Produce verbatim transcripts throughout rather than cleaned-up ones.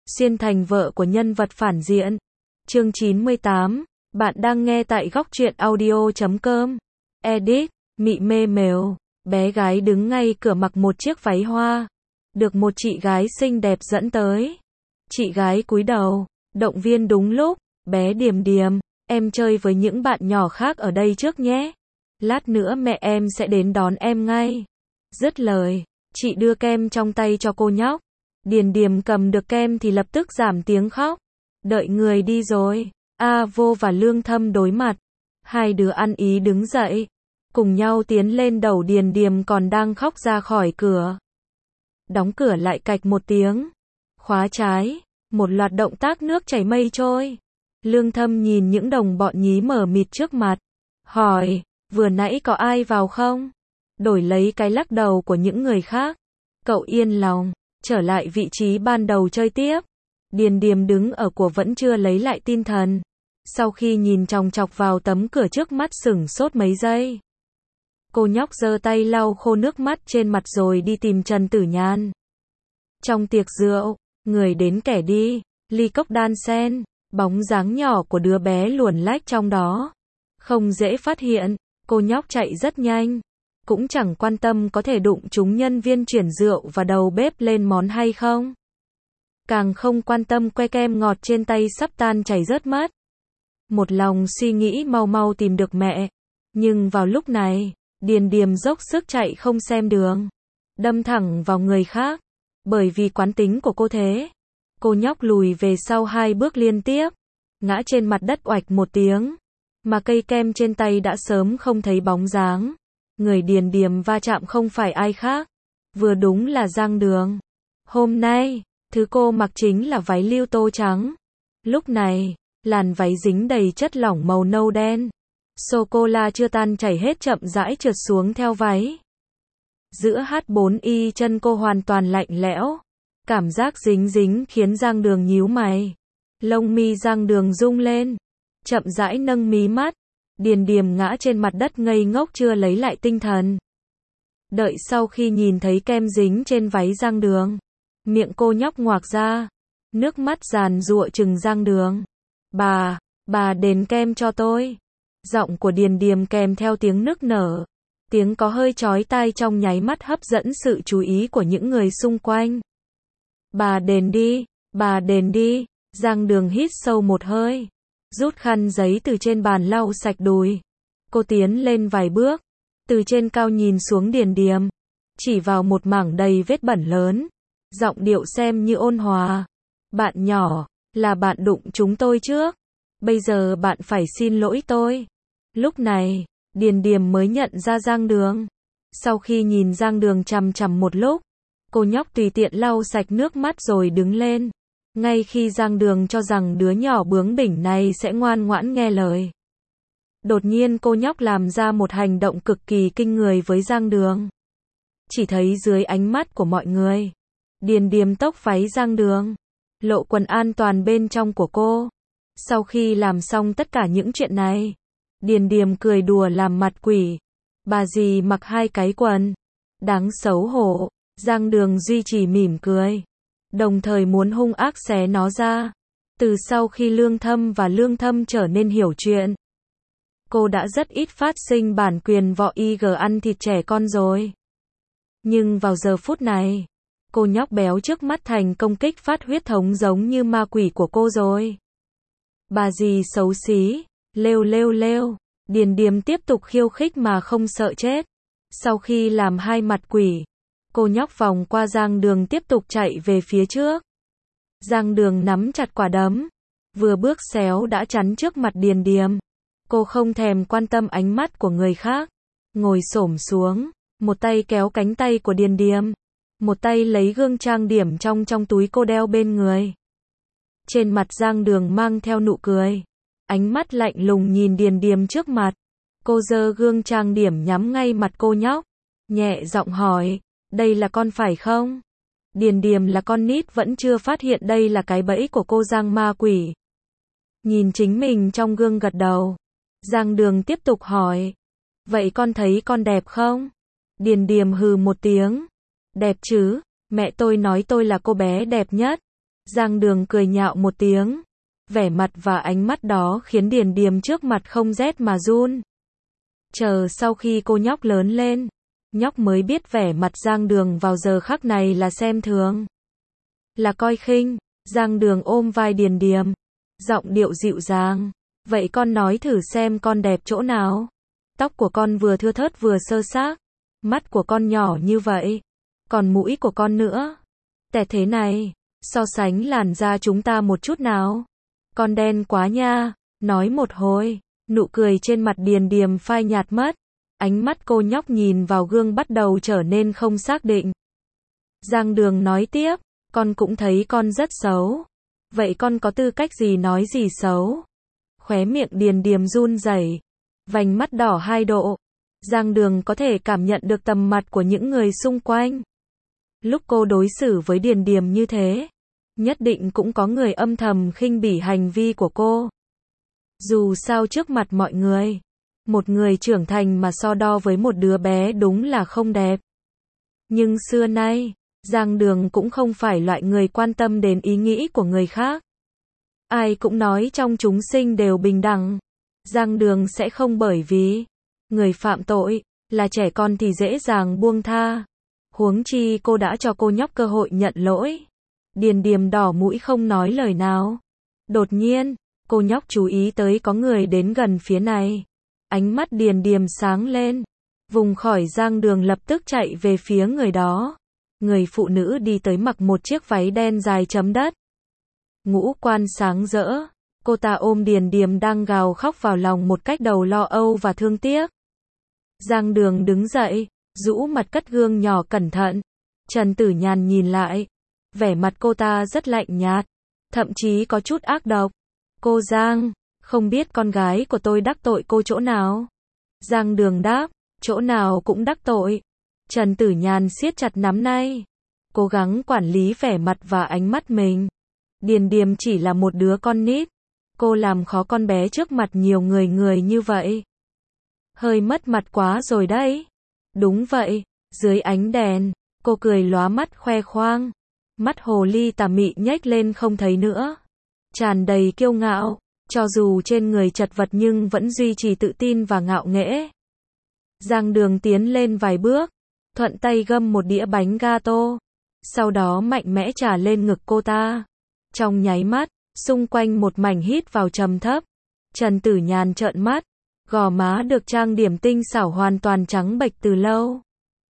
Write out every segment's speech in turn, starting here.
xuyên thành vợ của nhân vật phản diện. Chương chín mươi tám, bạn đang nghe tại góc truyện audio chấm com. Edit, mị mê mèo, bé gái đứng ngay cửa mặc một chiếc váy hoa, được một chị gái xinh đẹp dẫn tới. Chị gái cúi đầu, động viên đúng lúc, bé Điềm Điềm, em chơi với những bạn nhỏ khác ở đây trước nhé. Lát nữa mẹ em sẽ đến đón em ngay. Dứt lời, chị đưa kem trong tay cho cô nhóc. Điềm Điềm cầm được kem thì lập tức giảm tiếng khóc. Đợi người đi rồi, A Vô và Lương Thâm đối mặt. Hai đứa ăn ý đứng dậy, cùng nhau tiến lên đầu Điềm Điềm còn đang khóc ra khỏi cửa. Đóng cửa lại cạch một tiếng. Khóa trái, một loạt động tác nước chảy mây trôi. Lương Thâm nhìn những đồng bọn nhí mờ mịt trước mặt, hỏi, vừa nãy có ai vào không? Đổi lấy cái lắc đầu của những người khác. Cậu yên lòng, trở lại vị trí ban đầu chơi tiếp. Điềm Điềm đứng ở của vẫn chưa lấy lại tinh thần. Sau khi nhìn chòng chọc vào tấm cửa trước mắt sửng sốt mấy giây. Cô nhóc giơ tay lau khô nước mắt trên mặt rồi đi tìm Trần Tử Nhan. Trong tiệc rượu, người đến kẻ đi, ly cốc đan sen, bóng dáng nhỏ của đứa bé luồn lách trong đó. Không dễ phát hiện, cô nhóc chạy rất nhanh. Cũng chẳng quan tâm có thể đụng trúng nhân viên chuyển rượu và đầu bếp lên món hay không. Càng không quan tâm que kem ngọt trên tay sắp tan chảy rớt mất. Một lòng suy nghĩ mau mau tìm được mẹ. Nhưng vào lúc này, Điềm Điềm dốc sức chạy không xem đường, đâm thẳng vào người khác. Bởi vì quán tính của cô thế, cô nhóc lùi về sau hai bước liên tiếp, ngã trên mặt đất oạch một tiếng. Mà cây kem trên tay đã sớm không thấy bóng dáng. Người Điềm Điềm va chạm không phải ai khác, vừa đúng là Giang Đường. Hôm nay, thứ cô mặc chính là váy lưu tô trắng. Lúc này, làn váy dính đầy chất lỏng màu nâu đen. Sô-cô-la chưa tan chảy hết chậm rãi trượt xuống theo váy. Giữa hát bốn y chân cô hoàn toàn lạnh lẽo. Cảm giác dính dính khiến Giang Đường nhíu mày. Lông mi Giang Đường rung lên, chậm rãi nâng mí mắt. Điềm Điềm ngã trên mặt đất ngây ngốc chưa lấy lại tinh thần. Đợi sau khi nhìn thấy kem dính trên váy Giang Đường, miệng cô nhóc ngoạc ra, nước mắt giàn giụa trừng Giang Đường. Bà, bà đền kem cho tôi. Giọng của Điềm Điềm kèm theo tiếng nức nở. Tiếng có hơi chói tai trong nháy mắt hấp dẫn sự chú ý của những người xung quanh. Bà đền đi, bà đền đi. Giang Đường hít sâu một hơi, rút khăn giấy từ trên bàn lau sạch đùi. Cô tiến lên vài bước, từ trên cao nhìn xuống Điềm Điềm, chỉ vào một mảng đầy vết bẩn lớn, giọng điệu xem như ôn hòa. Bạn nhỏ, là bạn đụng chúng tôi trước, bây giờ bạn phải xin lỗi tôi. Lúc này, Điềm Điềm mới nhận ra Giang Đường. Sau khi nhìn Giang Đường chằm chằm một lúc, cô nhóc tùy tiện lau sạch nước mắt rồi đứng lên. Ngay khi Giang Đường cho rằng đứa nhỏ bướng bỉnh này sẽ ngoan ngoãn nghe lời, đột nhiên cô nhóc làm ra một hành động cực kỳ kinh người với Giang Đường. Chỉ thấy dưới ánh mắt của mọi người, Điềm Điềm tốc váy Giang Đường, lộ quần an toàn bên trong của cô. Sau khi làm xong tất cả những chuyện này, Điềm Điềm cười đùa làm mặt quỷ. Bà gì mặc hai cái quần, đáng xấu hổ. Giang Đường duy trì mỉm cười, đồng thời muốn hung ác xé nó ra. Từ sau khi Lương Thâm và Lương Thâm trở nên hiểu chuyện, cô đã rất ít phát sinh bản quyền võ i giê ăn thịt trẻ con rồi. Nhưng vào giờ phút này, cô nhóc béo trước mắt thành công kích phát huyết thống giống như ma quỷ của cô rồi. Bà gì xấu xí, lêu lêu lêu. Điềm Điềm tiếp tục khiêu khích mà không sợ chết. Sau khi làm hai mặt quỷ, cô nhóc vòng qua Giang Đường tiếp tục chạy về phía trước. Giang Đường nắm chặt quả đấm, vừa bước xéo đã chắn trước mặt Điềm Điềm. Cô không thèm quan tâm ánh mắt của người khác, ngồi xổm xuống, một tay kéo cánh tay của Điềm Điềm, một tay lấy gương trang điểm trong trong túi cô đeo bên người. Trên mặt Giang Đường mang theo nụ cười, ánh mắt lạnh lùng nhìn Điềm Điềm trước mặt. Cô giơ gương trang điểm nhắm ngay mặt cô nhóc, nhẹ giọng hỏi, đây là con phải không? Điềm Điềm là con nít vẫn chưa phát hiện đây là cái bẫy của cô Giang ma quỷ. Nhìn chính mình trong gương gật đầu. Giang Đường tiếp tục hỏi, vậy con thấy con đẹp không? Điềm Điềm hừ một tiếng, đẹp chứ, mẹ tôi nói tôi là cô bé đẹp nhất. Giang Đường cười nhạo một tiếng. Vẻ mặt và ánh mắt đó khiến Điền Điềm trước mặt không rét mà run. Chờ sau khi cô nhóc lớn lên, nhóc mới biết vẻ mặt Giang Đường vào giờ khắc này là xem thường, là coi khinh. Giang Đường ôm vai Điền Điềm, giọng điệu dịu dàng. Vậy con nói thử xem con đẹp chỗ nào? Tóc của con vừa thưa thớt vừa sơ xác, mắt của con nhỏ như vậy, còn mũi của con nữa, tẹt thế này, so sánh làn da chúng ta một chút nào. Con đen quá nha. Nói một hồi, nụ cười trên mặt Điền Điềm phai nhạt mất. Ánh mắt cô nhóc nhìn vào gương bắt đầu trở nên không xác định. Giang Đường nói tiếp, con cũng thấy con rất xấu. Vậy con có tư cách gì nói gì xấu? Khóe miệng Điền Điềm run rẩy, vành mắt đỏ hai độ. Giang Đường có thể cảm nhận được tầm mặt của những người xung quanh. Lúc cô đối xử với Điền Điềm như thế, nhất định cũng có người âm thầm khinh bỉ hành vi của cô. Dù sao trước mặt mọi người, một người trưởng thành mà so đo với một đứa bé đúng là không đẹp. Nhưng xưa nay, Giang Đường cũng không phải loại người quan tâm đến ý nghĩ của người khác. Ai cũng nói trong chúng sinh đều bình đẳng. Giang Đường sẽ không bởi vì người phạm tội là trẻ con thì dễ dàng buông tha. Huống chi cô đã cho cô nhóc cơ hội nhận lỗi. Điền Điềm đỏ mũi không nói lời nào. Đột nhiên, cô nhóc chú ý tới có người đến gần phía này. Ánh mắt Điền Điềm sáng lên. Vùng khỏi Giang Đường lập tức chạy về phía người đó. Người phụ nữ đi tới mặc một chiếc váy đen dài chấm đất. Ngũ quan sáng rỡ. Cô ta ôm Điền Điềm đang gào khóc vào lòng một cách đầu lo âu và thương tiếc. Giang Đường đứng dậy, rũ mặt cất gương nhỏ cẩn thận. Trần Tử Nhàn nhìn lại. Vẻ mặt cô ta rất lạnh nhạt, thậm chí có chút ác độc. Cô Giang, không biết con gái của tôi đắc tội cô chỗ nào? Giang Đường đáp, chỗ nào cũng đắc tội. Trần Tử Nhàn siết chặt nắm tay, cố gắng quản lý vẻ mặt và ánh mắt mình. Điền Điềm chỉ là một đứa con nít. Cô làm khó con bé trước mặt nhiều người người như vậy. Hơi mất mặt quá rồi đấy. Đúng vậy, dưới ánh đèn, cô cười lóa mắt khoe khoang. Mắt hồ ly tà mị nhếch lên không thấy nữa. Tràn đầy kiêu ngạo, cho dù trên người chật vật nhưng vẫn duy trì tự tin và ngạo nghễ. Giang Đường tiến lên vài bước, thuận tay găm một đĩa bánh gato, sau đó mạnh mẽ trả lên ngực cô ta. Trong nháy mắt, xung quanh một mảnh hít vào trầm thấp. Trần Tử Nhàn trợn mắt, gò má được trang điểm tinh xảo hoàn toàn trắng bệch từ lâu.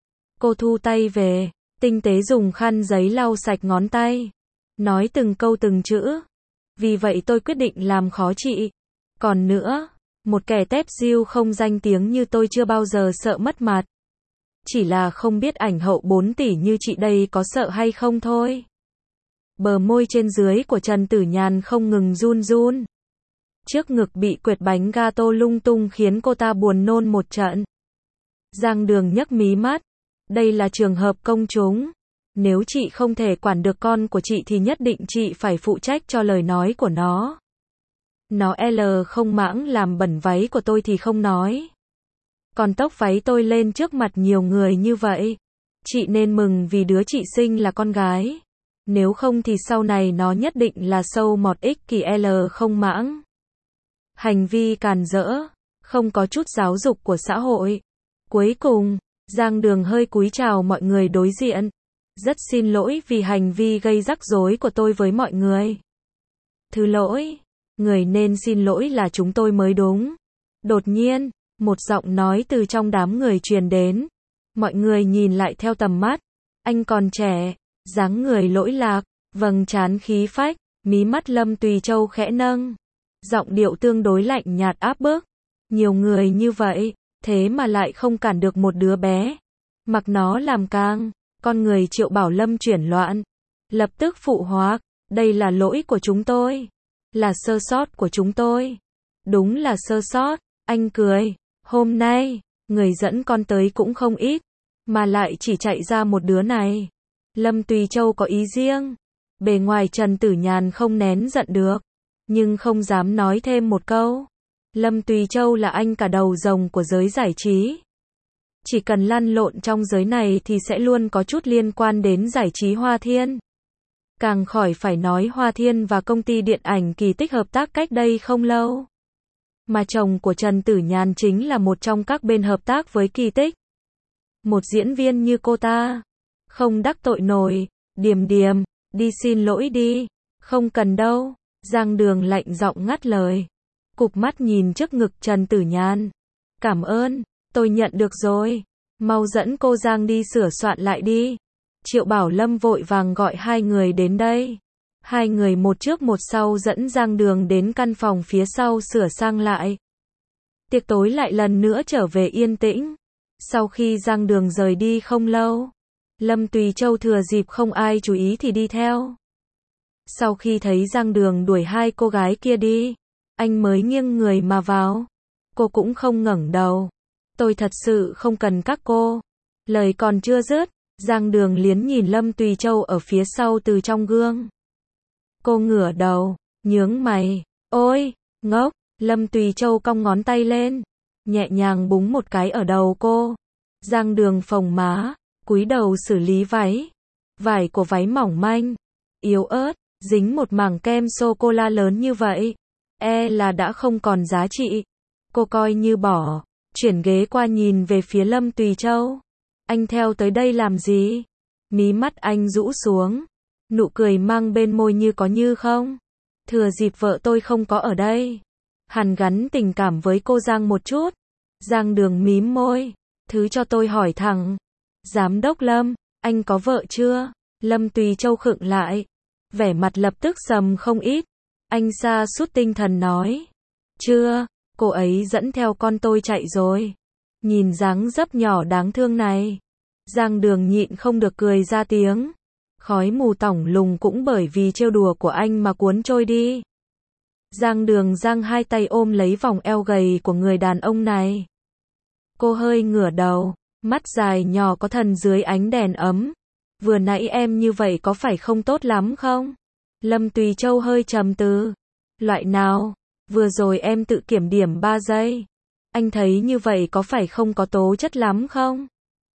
Cô thu tay về, tinh tế dùng khăn giấy lau sạch ngón tay, nói từng câu từng chữ. Vì vậy tôi quyết định làm khó chị. Còn nữa, một kẻ tép diêu không danh tiếng như tôi chưa bao giờ sợ mất mặt. Chỉ là không biết ảnh hậu bốn tỷ như chị đây có sợ hay không thôi. Bờ môi trên dưới của Trần Tử Nhàn không ngừng run run. Trước ngực bị quệt bánh gato lung tung khiến cô ta buồn nôn một trận. Giang Đường nhấc mí mắt. Đây là trường hợp công chúng. Nếu chị không thể quản được con của chị thì nhất định chị phải phụ trách cho lời nói của nó. Nó L không mãng làm bẩn váy của tôi thì không nói. Còn tóc váy tôi lên trước mặt nhiều người như vậy. Chị nên mừng vì đứa chị sinh là con gái. Nếu không thì sau này nó nhất định là sâu mọt ích kỷ L không mãng. Hành vi càn rỡ, không có chút giáo dục của xã hội. Cuối cùng, Giang Đường hơi cúi chào mọi người đối diện. Rất xin lỗi vì hành vi gây rắc rối của tôi với mọi người. Thứ lỗi, người nên xin lỗi là chúng tôi mới đúng. Đột nhiên, một giọng nói từ trong đám người truyền đến. Mọi người nhìn lại theo tầm mắt. Anh còn trẻ, dáng người lỗi lạc, vầng trán khí phách, mí mắt Lâm Tùy Châu khẽ nâng. Giọng điệu tương đối lạnh nhạt áp bức. Nhiều người như vậy, thế mà lại không cản được một đứa bé. Mặc nó làm cang. Con người Triệu Bảo Lâm chuyển loạn. Lập tức phụ hóa. Đây là lỗi của chúng tôi. Là sơ sót của chúng tôi. Đúng là sơ sót. Anh cười. Hôm nay, người dẫn con tới cũng không ít. Mà lại chỉ chạy ra một đứa này. Lâm Tùy Châu có ý riêng. Bề ngoài Trần Tử Nhàn không nén giận được. Nhưng không dám nói thêm một câu. Lâm Tùy Châu là anh cả đầu rồng của giới giải trí. Chỉ cần lăn lộn trong giới này thì sẽ luôn có chút liên quan đến giải trí Hoa Thiên. Càng khỏi phải nói Hoa Thiên và công ty điện ảnh Kỳ Tích hợp tác cách đây không lâu. Mà chồng của Trần Tử Nhàn chính là một trong các bên hợp tác với Kỳ Tích. Một diễn viên như cô ta, không đắc tội nổi. Điềm Điềm, đi xin lỗi đi. Không cần đâu. Giang Đường lạnh giọng ngắt lời. Cụp mắt nhìn trước ngực Trần Tử Nhàn. Cảm ơn, tôi nhận được rồi. Mau dẫn cô Giang đi sửa soạn lại đi. Triệu Bảo Lâm vội vàng gọi hai người đến đây. Hai người một trước một sau dẫn Giang Đường đến căn phòng phía sau sửa sang lại. Tiệc tối lại lần nữa trở về yên tĩnh. Sau khi Giang Đường rời đi không lâu, Lâm Tùy Châu thừa dịp không ai chú ý thì đi theo. Sau khi thấy Giang Đường đuổi hai cô gái kia đi, anh mới nghiêng người mà vào. Cô cũng không ngẩng đầu. Tôi thật sự không cần các cô. Lời còn chưa dứt, Giang Đường liến nhìn Lâm Tùy Châu ở phía sau từ trong gương. Cô ngửa đầu, nhướng mày. Ôi, ngốc. Lâm Tùy Châu cong ngón tay lên, nhẹ nhàng búng một cái ở đầu cô. Giang Đường phồng má, cúi đầu xử lý váy. Vải của váy mỏng manh, yếu ớt, dính một mảng kem sô-cô-la lớn như vậy. E là đã không còn giá trị. Cô coi như bỏ, chuyển ghế qua nhìn về phía Lâm Tùy Châu. Anh theo tới đây làm gì? Mí mắt anh rũ xuống, nụ cười mang bên môi như có như không. Thừa dịp vợ tôi không có ở đây, hàn gắn tình cảm với cô Giang một chút. Giang Đường mím môi, thứ cho tôi hỏi thẳng. Giám đốc Lâm, anh có vợ chưa? Lâm Tùy Châu khựng lại, vẻ mặt lập tức sầm không ít. Anh sa sút tinh thần nói. Chưa, cô ấy dẫn theo con tôi chạy rồi. Nhìn dáng dấp nhỏ đáng thương này, Giang Đường nhịn không được cười ra tiếng. Khói mù tỏng lùng cũng bởi vì trêu đùa của anh mà cuốn trôi đi. Giang Đường giang hai tay ôm lấy vòng eo gầy của người đàn ông này. Cô hơi ngửa đầu, mắt dài nhỏ có thần dưới ánh đèn ấm. Vừa nãy em như vậy có phải không tốt lắm không? Lâm Tùy Châu hơi trầm tư. Loại nào? Vừa rồi em tự kiểm điểm ba giây. Anh thấy như vậy có phải không có tố chất lắm không?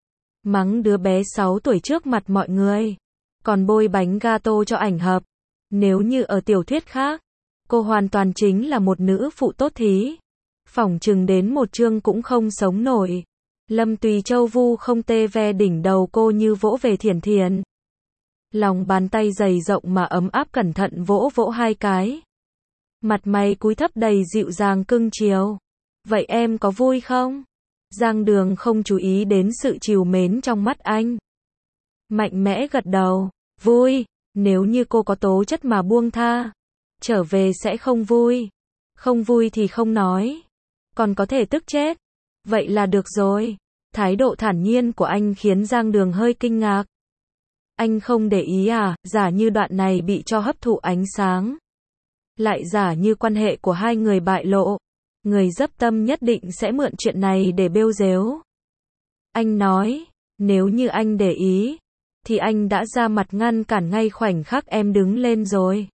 Mắng đứa bé sáu tuổi trước mặt mọi người, còn bôi bánh gato cho ảnh hợp. Nếu như ở tiểu thuyết khác, cô hoàn toàn chính là một nữ phụ tốt thí. Phỏng chừng đến một chương cũng không sống nổi. Lâm Tùy Châu vu không tê ve đỉnh đầu cô như vỗ về Thiển Thiển. Lòng bàn tay dày rộng mà ấm áp cẩn thận vỗ vỗ hai cái. Mặt mày cúi thấp đầy dịu dàng cưng chiều. Vậy em có vui không? Giang Đường không chú ý đến sự trìu mến trong mắt anh. Mạnh mẽ gật đầu. Vui. Nếu như cô có tố chất mà buông tha, trở về sẽ không vui. Không vui thì không nói. Còn có thể tức chết. Vậy là được rồi. Thái độ thản nhiên của anh khiến Giang Đường hơi kinh ngạc. Anh không để ý à? Giả như đoạn này bị cho hấp thụ ánh sáng, lại giả như quan hệ của hai người bại lộ, người dấp tâm nhất định sẽ mượn chuyện này để bêu dếu. Anh nói, nếu như anh để ý, thì anh đã ra mặt ngăn cản ngay khoảnh khắc em đứng lên rồi.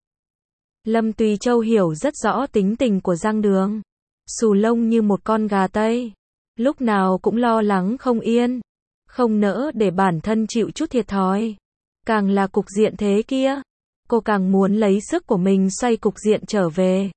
Lâm Tùy Châu hiểu rất rõ tính tình của Giang Đường. Xù lông như một con gà Tây, lúc nào cũng lo lắng không yên, không nỡ để bản thân chịu chút thiệt thòi. Càng là cục diện thế kia, cô càng muốn lấy sức của mình xoay cục diện trở về.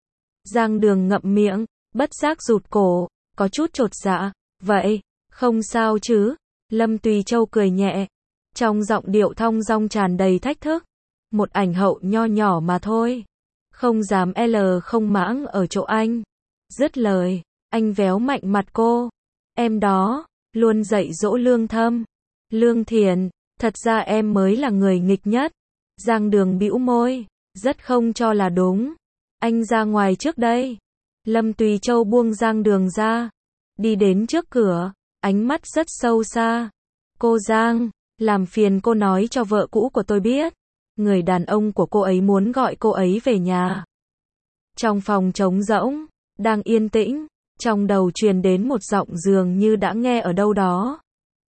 Giang Đường ngậm miệng, bất giác rụt cổ, có chút chột dạ. Vậy, không sao chứ? Lâm Tùy Châu cười nhẹ, trong giọng điệu thong dong tràn đầy thách thức. Một ảnh hậu nho nhỏ mà thôi, không dám L không mãng ở chỗ anh. Dứt lời, anh véo mạnh mặt cô. Em đó, luôn dạy dỗ Lương Thâm. Lương Thiển, thật ra em mới là người nghịch nhất. Giang Đường bĩu môi, rất không cho là đúng. Anh ra ngoài trước đây. Lâm Tùy Châu buông Giang Đường ra, đi đến trước cửa, ánh mắt rất sâu xa. Cô Giang, làm phiền cô nói cho vợ cũ của tôi biết, người đàn ông của cô ấy muốn gọi cô ấy về nhà. Trong phòng trống rỗng, đang yên tĩnh, trong đầu truyền đến một giọng dường như đã nghe ở đâu đó.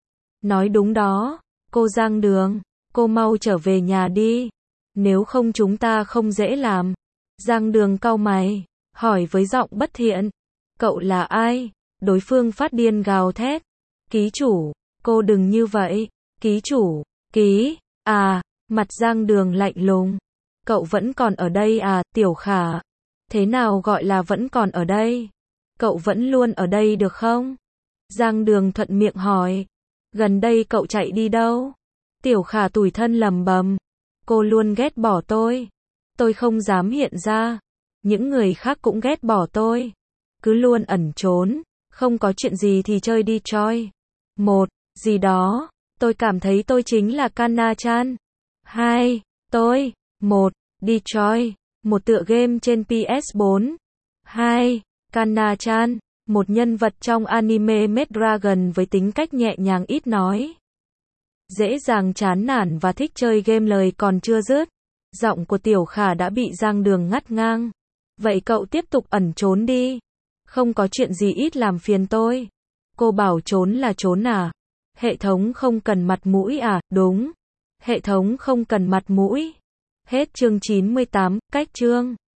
Nói đúng đó, cô Giang Đường, cô mau trở về nhà đi, nếu không chúng ta không dễ làm. Giang Đường cau mày, hỏi với giọng bất thiện, cậu là ai? Đối phương phát điên gào thét, ký chủ, cô đừng như vậy, ký chủ, ký, à, Mặt Giang Đường lạnh lùng. Cậu vẫn còn ở đây à, Tiểu Khả? Thế nào gọi là vẫn còn ở đây? Cậu vẫn luôn ở đây được không? Giang Đường thuận miệng hỏi. Gần đây cậu chạy đi đâu? Tiểu Khả tủi thân lầm bầm. Cô luôn ghét bỏ tôi. Tôi không dám hiện ra. Những người khác cũng ghét bỏ tôi. Cứ luôn ẩn trốn. Không có chuyện gì thì chơi đi Choi. Một, gì đó. Tôi cảm thấy tôi chính là Kana-chan. Hai, tôi. Một, đi Choi. Một tựa game trên P S bốn. Hai, Kana-chan. Một nhân vật trong anime Maid Dragon với tính cách nhẹ nhàng ít nói. Dễ dàng chán nản và thích chơi game, lời còn chưa dứt. Giọng của Tiểu Khả đã bị Giang Đường ngắt ngang. Vậy cậu tiếp tục ẩn trốn đi. Không có chuyện gì ít làm phiền tôi. Cô bảo trốn là trốn à? Hệ thống không cần mặt mũi à? Đúng. Hệ thống không cần mặt mũi. Hết chương chín mươi tám, cách chương.